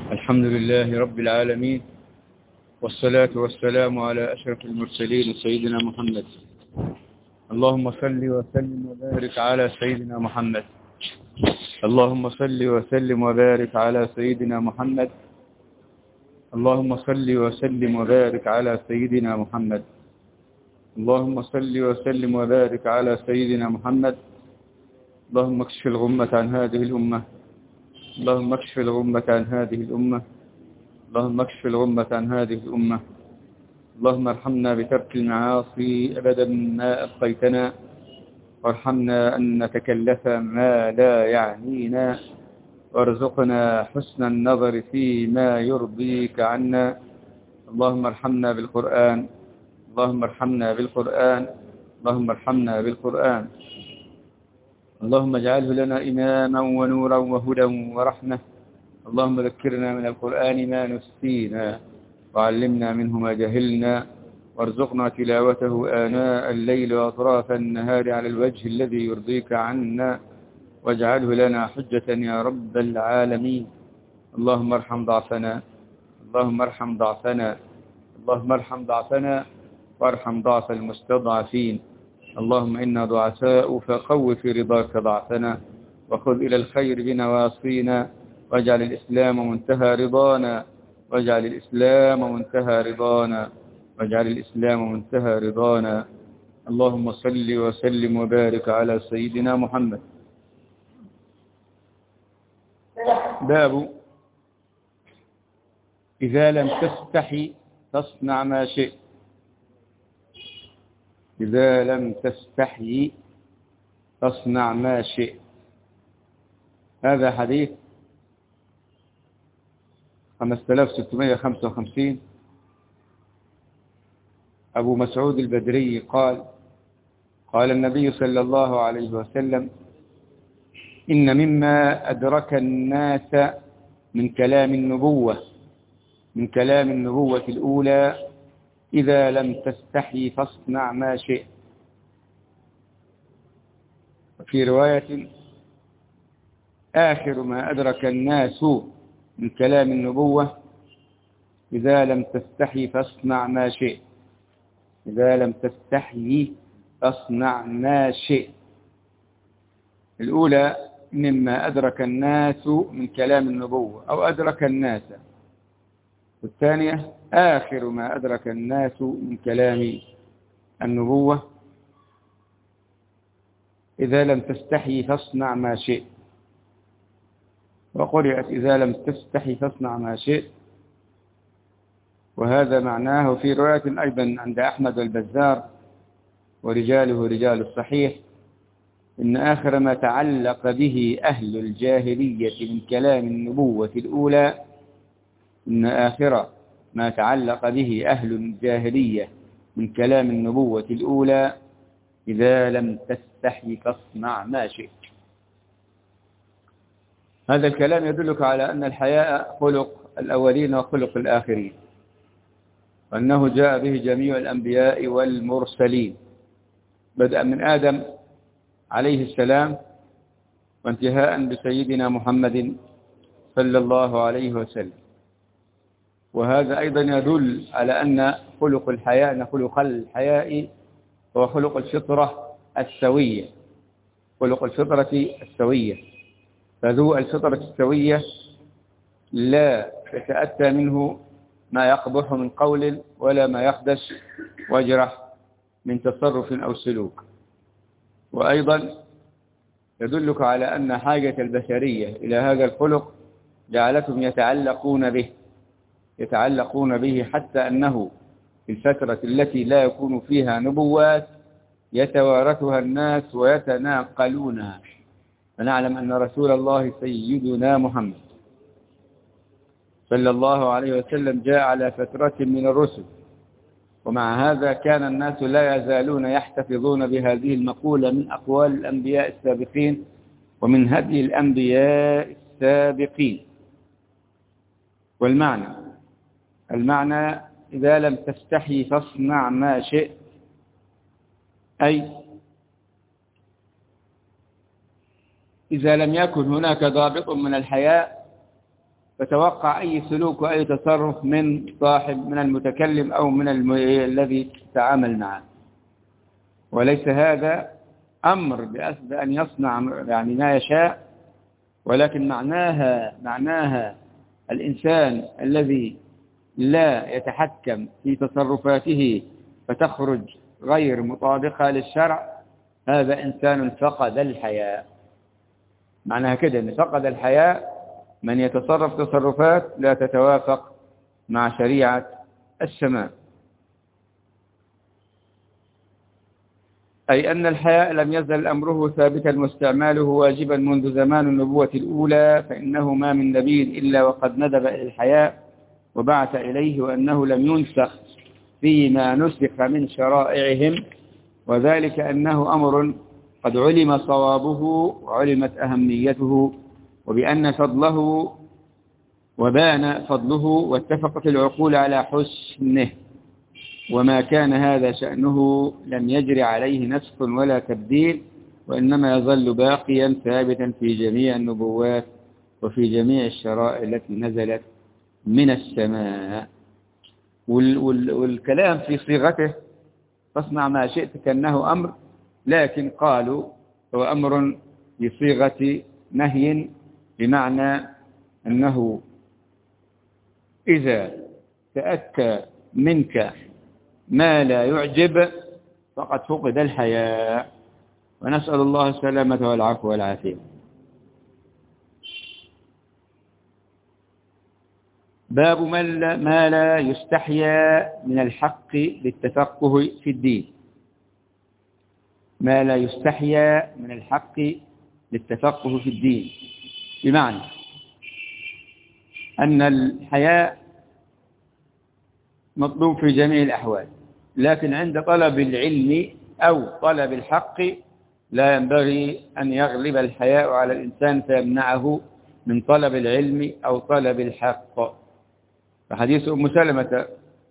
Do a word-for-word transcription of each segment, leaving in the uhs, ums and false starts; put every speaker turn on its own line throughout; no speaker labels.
الحمد لله رب العالمين، والصلاة والسلام على أشرف المرسلين سيدنا محمد. اللهم صل وسلم وبارك على سيدنا محمد. اللهم صل وسلم وبارك على سيدنا محمد. اللهم صل وسلم وبارك على سيدنا محمد. اللهم صل وسلم وبارك على سيدنا محمد. اللهم اكشف الغمة عن هذه الأمة. اللهم اكشف الغمة عن هذه الأمة. اللهم اكشف الغمة عن هذه الأمة. اللهم ارحمنا بترك المعاصي أبدا ما أبقيتنا، وارحمنا أن نتكلف ما لا يعنينا، وارزقنا حسن النظر فيما يرضيك عنا. اللهم ارحمنا بالقرآن. اللهم ارحمنا بالقرآن. اللهم ارحمنا بالقرآن. اللهم اجعله لنا إماما ونورا وهدى ورحمة. اللهم ذكرنا من القرآن ما نسينا، وعلمنا منه ما جهلنا، وارزقنا تلاوته آناء الليل وأطراف النهار على الوجه الذي يرضيك عنا، واجعله لنا حجة يا رب العالمين. اللهم ارحم ضعفنا. اللهم ارحم ضعفنا. اللهم ارحم ضعفنا وارحم ضعف المستضعفين. اللهم إنا ضعفاء فقو في رضاك ضعفنا، وخذ إلى الخير بنواصينا، واجعل الإسلام منتهى رضانا. واجعل الإسلام منتهى رضانا. واجعل الإسلام منتهى رضانا. اللهم صل وسلم وبارك على سيدنا محمد. باب إذا لم تستحي فاصنع ما شئت. إذا لم تستحي فاصنع ما شئت. هذا حديث خمسة آلاف وستمائة وخمسة وخمسين. أبو مسعود البدري قال: قال النبي صلى الله عليه وسلم: إن مما أدرك الناس من كلام النبوة من كلام النبوة الأولى إذا لم تستحي فاصنع ما شئت. وفي رواية: آخر ما أدرك الناس من كلام النبوة إذا لم تستحي فاصنع ما شئت. إذا لم تستحي فاصنع ما شئت. الأولى: مما أدرك الناس من كلام النبوة أو أدرك الناس. والثانية: آخر ما أدرك الناس من كلام النبوة إذا لم تستحي فاصنع ما شئت. وقرأت: إذا لم تستحي فاصنع ما شئت. وهذا معناه في رواية أيضا عند أحمد والبزار ورجاله رجال الصحيح: إن آخر ما تعلق به أهل الجاهلية من كلام النبوة الأولى إن آخر ما تعلق به أهل الجاهلية من كلام النبوة الأولى إذا لم تستحي فاصنع ما شئت. هذا الكلام يدلك على أن الحياء خلق الأولين وخلق الآخرين، وأنه جاء به جميع الأنبياء والمرسلين بدءا من آدم عليه السلام وانتهاء بسيدنا محمد صلى الله عليه وسلم. وهذا أيضا يدل على أن خلق الحياء أن خلق الحياء هو خلق الفطرة السوية. خلق الفطرة السوية، فذو الفطرة السوية لا يتأتى منه ما يقبح من قول ولا ما يخدش ويجرح من تصرف أو سلوك. وأيضا يدلك على أن حاجة البشرية إلى هذا الخلق جعلتهم يتعلقون به يتعلقون به حتى أنه في الفترة التي لا يكون فيها نبوات يتوارثها الناس ويتناقلونها. فنعلم أن رسول الله سيدنا محمد صلى الله عليه وسلم جاء على فترة من الرسل، ومع هذا كان الناس لا يزالون يحتفظون بهذه المقولة من أقوال الأنبياء السابقين ومن هدي الأنبياء السابقين. والمعنى المعنى إذا لم تستحي فاصنع ما شئت، أي إذا لم يكن هناك ضابط من الحياء فتوقع أي سلوك وأي تصرف من صاحب من المتكلم أو من الم... الذي تعامل معه. وليس هذا أمر بأسد أن يصنع يعني ما يشاء، ولكن معناها معناها الإنسان الذي لا يتحكم في تصرفاته فتخرج غير مطابقة للشرع، هذا إنسان فقد الحياء. معناها كده أن فقد الحياء من يتصرف تصرفات لا تتوافق مع شريعة السماء. أي أن الحياء لم يزل أمره ثابتا واستعماله واجبا منذ زمان النبوة الأولى، فإنه ما من نبي إلا وقد ندب إلى الحياء وبعث إليه، وأنه لم ينسخ فيما نسخ من شرائعهم، وذلك أنه أمر قد علم صوابه وعلمت أهميته، وبأن فضله وبان فضله واتفقت العقول على حسنه، وما كان هذا شأنه لم يجري عليه نسخ ولا تبديل، وإنما يظل باقيا ثابتا في جميع النبوات وفي جميع الشرائع التي نزلت من السماء. وال وال والكلام في صيغته فاصنع ما شئت كأنه أمر، لكن قالوا هو أمر بصيغة نهي، بمعنى أنه إذا تأتى منك ما لا يعجب فقد فقد الحياء، ونسأل الله السلامة والعفو والعافية. باب ما لا يستحيا من الحق للتفقه في الدين. ما لا يستحيا من الحق للتفقه في الدين، بمعنى أن الحياء مطلوب في جميع الأحوال، لكن عند طلب العلم أو طلب الحق لا ينبغي أن يغلب الحياء على الإنسان فيمنعه من طلب العلم أو طلب الحق. فحديث أم سلمة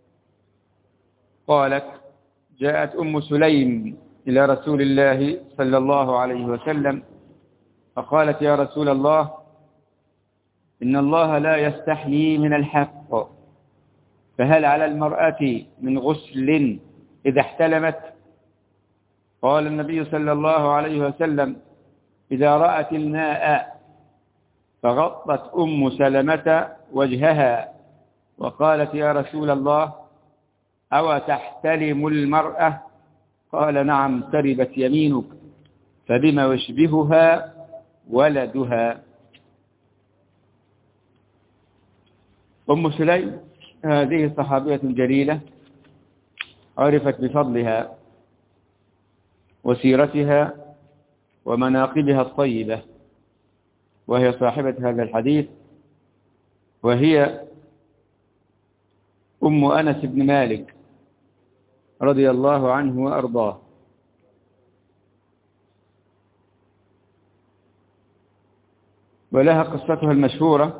قالت: جاءت أم سليم إلى رسول الله صلى الله عليه وسلم فقالت: يا رسول الله، إن الله لا يستحيي من الحق، فهل على المرأة من غسل إذا احتلمت؟ قال النبي صلى الله عليه وسلم: إذا رأت الماء. فغطت أم سلمة وجهها وقالت: يا رسول الله، أو تحتلم المرأة؟ قال: نعم، تربت يمينك. فبما يشبهها ولدها. أم سليم هذه صحابية جليلة عرفت بفضلها وسيرتها ومناقبها الطيبة، وهي صاحبة هذا الحديث، وهي أم أنس بن مالك رضي الله عنه وأرضاه. ولها قصتها المشهورة.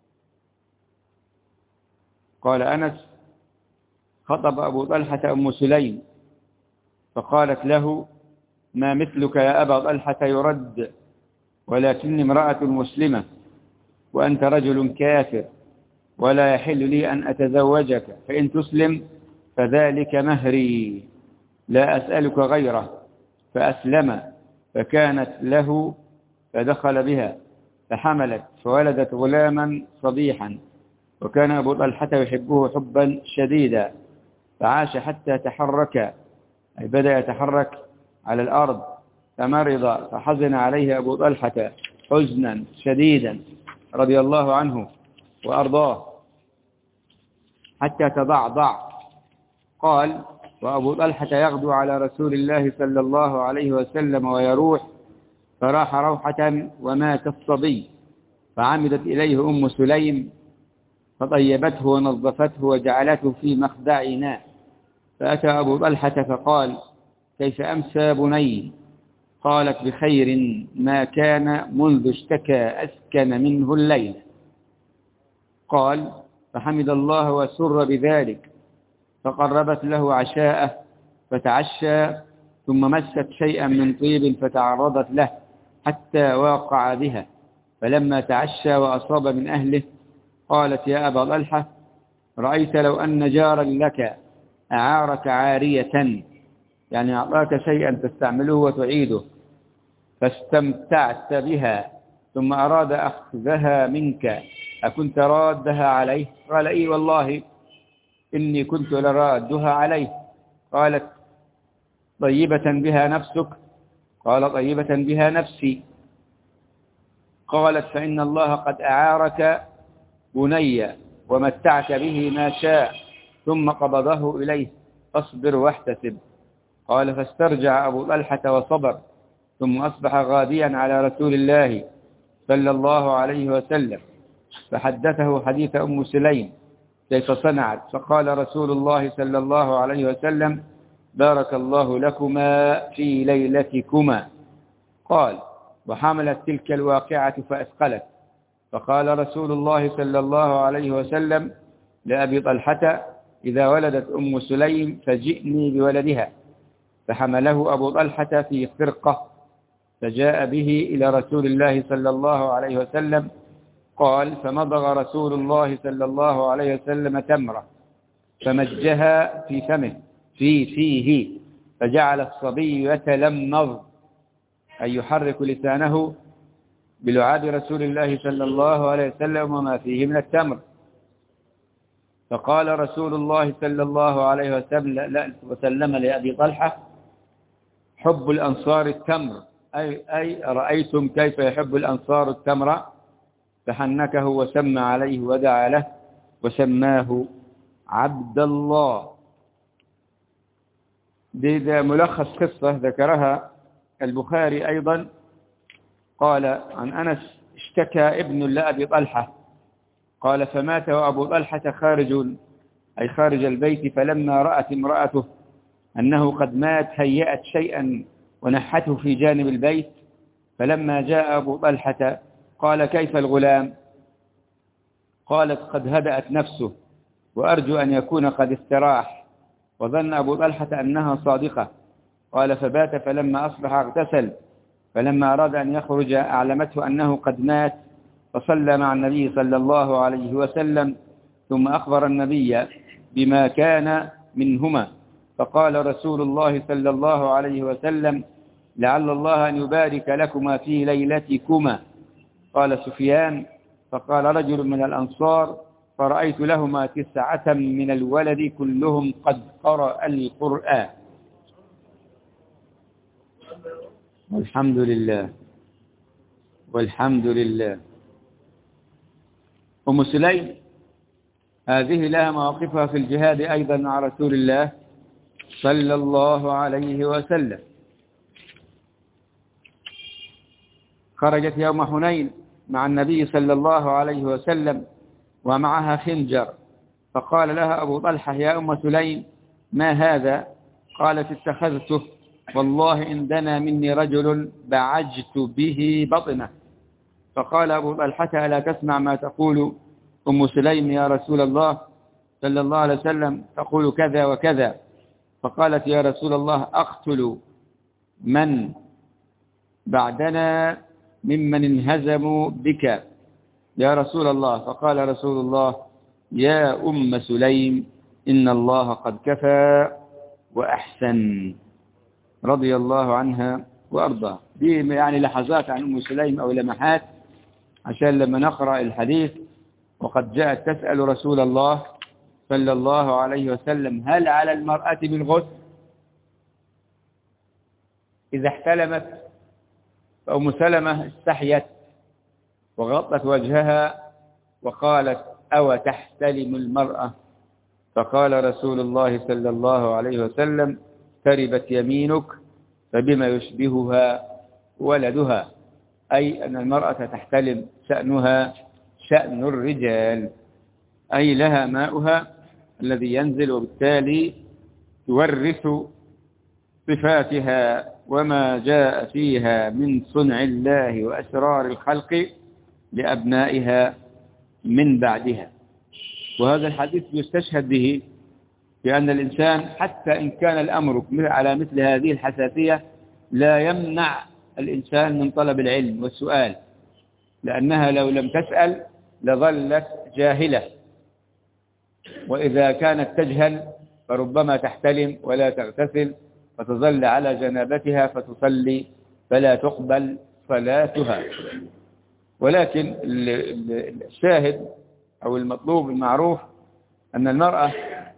قال أنس: خطب أبو طلحة أم سليم فقالت له: ما مثلك يا أبا طلحة يرد، ولكني امرأة مسلمة وأنت رجل كافر، ولا يحل لي أن أتزوجك، فإن تسلم فذلك مهري، لا أسألك غيره. فأسلم فكانت له، فدخل بها فحملت فولدت غلاما صبيحا، وكان أبو طلحة يحبه حبا شديدا، فعاش حتى تحرك، أي بدأ يتحرك على الأرض، فمرض فحزن عليه أبو طلحة حزنا شديدا رضي الله عنه وأرضاه حتى تضعضع. قال: وأبو طلحة يغدو على رسول الله صلى الله عليه وسلم ويروح، فراح روحة ومات الصبي، فعمدت إليه أم سليم فطيبته ونظفته وجعلته في مخدع إناء، فأتى أبو طلحة فقال: كيف أمسى بني؟ قالت: بخير ما كان منذ اشتكى أسكن منه الليل. قال: فحمد الله وسر بذلك، فقربت له عشاءه فتعشى، ثم مست شيئا من طيب فتعرضت له حتى واقع بها، فلما تعشى وأصاب من أهله قالت يا أبا طلحة رأيت لو أن جارا لك أعارك عارية، يعني أعطاك شيئا تستعمله وتعيده، فاستمتعت بها ثم أراد أخذها منك، أكنت رادها عليه؟ قال إي والله إني كنت لرادها عليه. قالت طيبة بها نفسك؟ قال طيبة بها نفسي. قالت فإن الله قد أعارك بني ومتعت به ما شاء ثم قبضه إليه، فاصبر واحتسب. قال فاسترجع أبو طلحة وصبر، ثم أصبح غاديا على رسول الله صلى الله عليه وسلم، فحدثه حديث أم سليم كيف صنعت، فقال رسول الله صلى الله عليه وسلم بارك الله لكما في ليلتكما. قال وحملت تلك الواقعة فأثقلت، فقال رسول الله صلى الله عليه وسلم لأبي طلحة إذا ولدت أم سليم فجئني بولدها، فحمله أبو طلحة في خرقة فجاء به إلى رسول الله صلى الله عليه وسلم. قال فمضغ رسول الله صلى الله عليه وسلم تمرة فمجها في فمه في فيه، فجعل الصبي يتلمض أي يحرك لسانه بلعاب رسول الله صلى الله عليه وسلم وما فيه من التمر. فقال رسول الله صلى الله عليه وسلم لأبي طلحة حب الأنصار التمر، أي, أي رأيتم كيف يحب الأنصار التمر؟ فحنكه وسمى عليه ودعا له وسماه عبد الله. ده ملخص قصة ذكرها البخاري أيضا. قال عن أنس اشتكى ابن لأبي طلحة قال فمات وأبو طلحة خارج أي خارج البيت، فلما رأت امرأته أنه قد مات هيأت شيئا ونحته في جانب البيت، فلما جاء أبو طلحة قال كيف الغلام؟ قالت قد هدأت نفسه وأرجو أن يكون قد استراح، وظن أبو طلحة أنها صادقة. قال فبات، فلما أصبح اغتسل، فلما أراد أن يخرج أعلمته أنه قد مات، فصلى مع النبي صلى الله عليه وسلم، ثم أخبر النبي بما كان منهما، فقال رسول الله صلى الله عليه وسلم لعل الله أن يبارك لكما في ليلتكما. قال سفيان فقال رجل من الأنصار فرأيت لهما تسعة من الولد كلهم قد قرأ القرآن. والحمد لله والحمد لله. أم سليم هذه لها مواقفها في الجهاد أيضا مع رسول الله صلى الله عليه وسلم. خرجت يوم حنين مع النبي صلى الله عليه وسلم ومعها خنجر، فقال لها أبو طلحة يا أم سليم ما هذا؟ قالت اتخذته والله إن دنا مني رجل بعجت به بطنه. فقال أبو طلحة ألا تسمع ما تقول أم سليم يا رسول الله صلى الله عليه وسلم؟ تقول كذا وكذا. فقالت يا رسول الله أقتل من بعدنا ممن انهزموا بك يا رسول الله. فقال رسول الله يا أم سليم إن الله قد كفى وأحسن، رضي الله عنها وأرضاها. دي يعني لحظات عن أم سليم أو لمحات عشان لما نقرأ الحديث وقد جاءت تسأل رسول الله صلى الله عليه وسلم هل على المرأة بالغسل إذا احتلمت؟ فأم سلمة استحيت وغطت وجهها وقالت أو تحتلم المرأة؟ فقال رسول الله صلى الله عليه وسلم تربت يمينك فبما يشبهها ولدها، أي أن المرأة تحتلم شأنها شأن الرجال، أي لها ماؤها الذي ينزل، وبالتالي تورث صفاتها وما جاء فيها من صنع الله وأسرار الخلق لأبنائها من بعدها. وهذا الحديث يستشهد به بأن الإنسان حتى إن كان الأمر على مثل هذه الحساسية لا يمنع الإنسان من طلب العلم والسؤال، لأنها لو لم تسأل لظلت جاهلة، وإذا كانت تجهل فربما تحتلم ولا تغتسل فتظل على جنابتها فتصلي فلا تقبل صلاتها. ولكن الشاهد أو المطلوب المعروف أن المرأة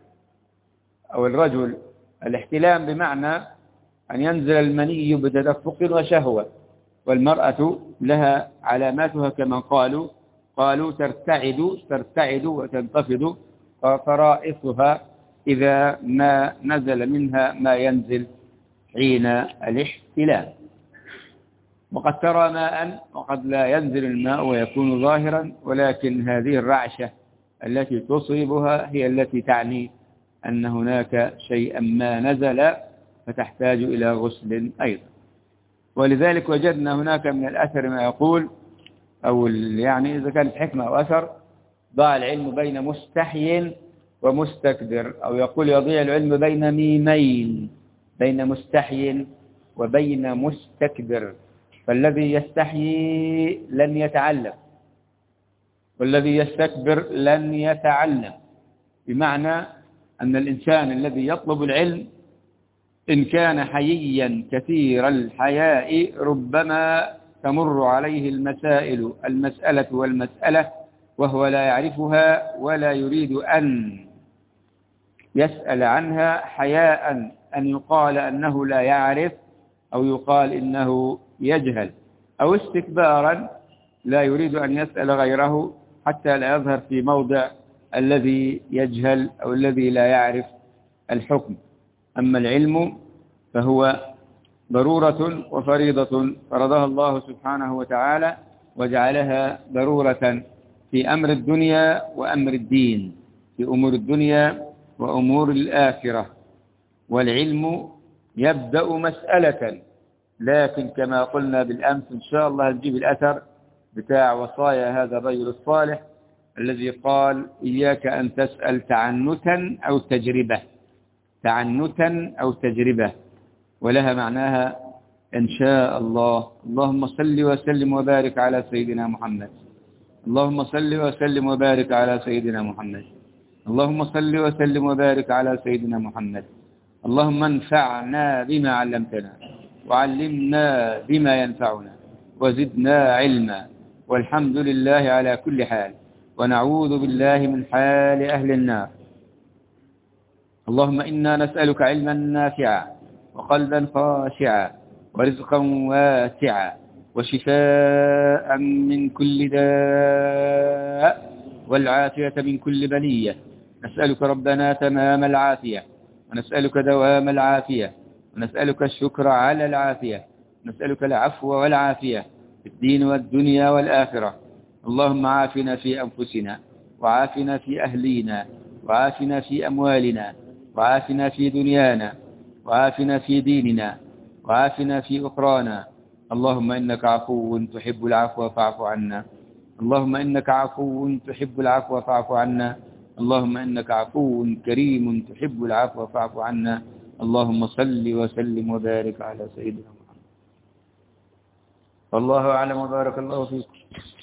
أو الرجل الاحتلام بمعنى أن ينزل المني بتدفق وشهوة، والمرأة لها علاماتها كما قالوا قالوا ترتعد ترتعد وتنتفض فرائصها إذا ما نزل منها ما ينزل حين الاحتلام. وقد ترى ماء وقد لا ينزل الماء ويكون ظاهرا، ولكن هذه الرعشة التي تصيبها هي التي تعني أن هناك شيئا ما نزل فتحتاج إلى غسل أيضا. ولذلك وجدنا هناك من الأثر ما يقول، أو يعني إذا كانت حكمة أو أثر، ضاع العلم بين مستحي ومستكبر، أو يقول يضيع العلم بين ميمين، بين مستحي وبين مستكبر. فالذي يستحيي لن يتعلم، والذي يستكبر لن يتعلم، بمعنى أن الإنسان الذي يطلب العلم إن كان حييا كثير الحياء ربما تمر عليه المسائل المسألة والمسألة وهو لا يعرفها ولا يريد أن يسأل عنها، حياء أن يقال أنه لا يعرف أو يقال إنه يجهل، أو استكبارا لا يريد أن يسأل غيره حتى لا يظهر في موضع الذي يجهل أو الذي لا يعرف الحكم. أما العلم فهو ضرورة وفريضة فرضها الله سبحانه وتعالى، وجعلها ضرورة في أمر الدنيا وأمر الدين، في أمور الدنيا وأمور الآخرة. والعلم يبدأ مسألة، لكن كما قلنا بالأمس إن شاء الله نجيب الأثر بتاع وصايا هذا الرجل الصالح الذي قال إياك أن تسأل تعنتا أو تجربة، تعنتا أو تجربة، ولها معناها إن شاء الله. اللهم صل وسلم وبارك على سيدنا محمد، اللهم صل وسلم وبارك على سيدنا محمد، اللهم صل وسلم وبارك على سيدنا محمد. اللهم انفعنا بما علمتنا وعلمنا بما ينفعنا وزدنا علما، والحمد لله على كل حال، ونعوذ بالله من حال أهل النار. اللهم إنا نسألك علما نافعا وقلبا خاشعا ورزقا واسعا وشفاء من كل داء والعافية من كل بلية. نسألك ربنا تمام العافية، ونسألك دوام العافية، ونسألك الشكر على العافية، ونسألك العفو والعافية في الدين والدنيا والآخرة. اللهم عافنا في أنفسنا، وعافنا في أهلينا، وعافنا في أموالنا، وعافنا في دنيانا، وعافنا في ديننا، وعافنا في أخرانا. اللهم إنك عفو تحب العفو فاعف عنا، اللهم إنك عفو تحب العفو فاعف عنا، اللهم إنك عفو كريم تحب العفو فاعف عنا. اللهم صل وسلم وبارك على سيدنا محمد. والله أعلم وبارك الله فيكم.